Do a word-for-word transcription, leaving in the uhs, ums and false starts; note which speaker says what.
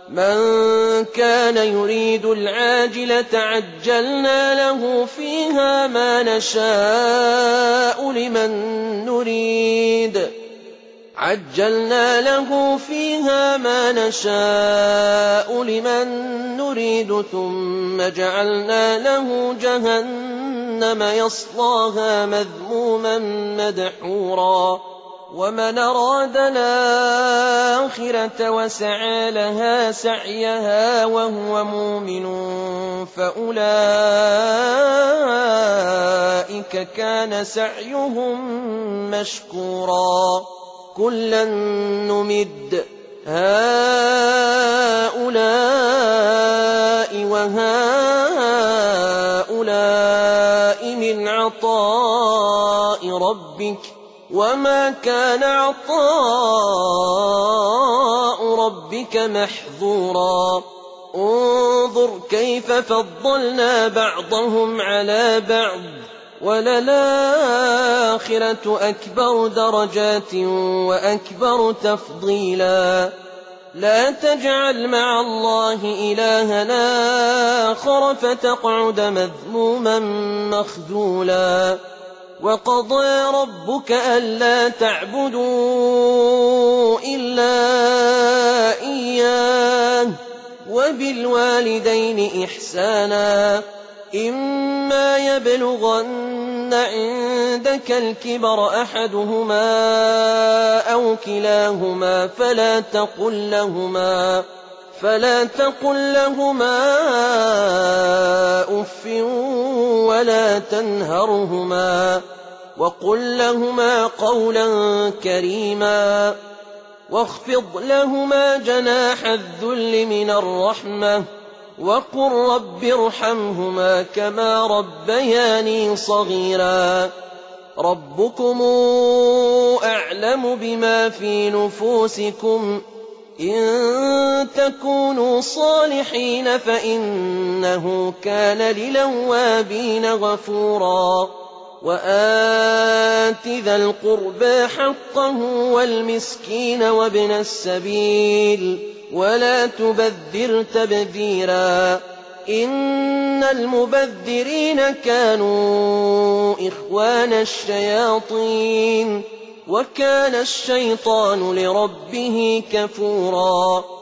Speaker 1: مَن كَانَ يُرِيدُ الْعَاجِلَةَ عَجَّلْنَا لَهُ فِيهَا مَا نَشَاءُ لِمَن نُّرِيدُ عَجَّلْنَا لَهُ فِيهَا مَا نَشَاءُ لِمَن نُّرِيدُ ثُمَّ جَعَلْنَا لَهُ جَهَنَّمَ يَصْلَاهَا مَذْمُومًا مَّدْحُورًا وَمَنْ أَرَادَ الْآخِرَةَ وَسَعَىٰ لَهَا سَعْيَهَا وَهُوَ مُؤْمِنٌ فَأُولَٰئِكَ كَانَ سَعْيُهُم مَّشْكُورًا كُلًّا نُّمِدُّ هَٰؤُلَاءِ وَهَٰؤُلَاءِ مِنْ عَطَاءِ رَبِّكَ وَمَا كَانَ عَطَاءُ رَبِّكَ مَحْظُورًا انظُرْ كَيْفَ فَضَّلْنَا بَعْضَهُمْ عَلَىٰ بَعْضٍ وَلَلْآخِرَةُ أَكْبَرُ دَرَجَاتٍ وَأَكْبَرُ تَفْضِيلًا لَا تَجْعَلْ مَعَ اللَّهِ إِلَٰهًا آخَرَ فَتَقْعُدَ مَذْمُومًا مَّخْذُولًا وَقَضَىٰ رَبُّكَ أَلَّا تَعْبُدُوا إِلَّا إِيَّاهُ وَبِالْوَالِدَيْنِ إِحْسَانًا إِمَّا يَبْلُغَنَّ عِندَكَ الْكِبَرَ أَحَدُهُمَا أَوْ كِلَاهُمَا فَلَا تَقُل لَّهُمَا فلا تقل لهما أف ولا تنهرهما وقل لهما قولا كريما واخفض لهما جناح الذل من الرحمة وقل رب ارحمهما كما ربياني صغيرا ربكم أعلم بما في نفوسكم إن تكونوا صالحين فإنه كان للأوابين غفورا وآت ذا القربى حقه والمسكين وابن السبيل ولا تبذر تبذيرا إن المبذرين كانوا إخوان الشياطين وكان الشيطان لربه كفورا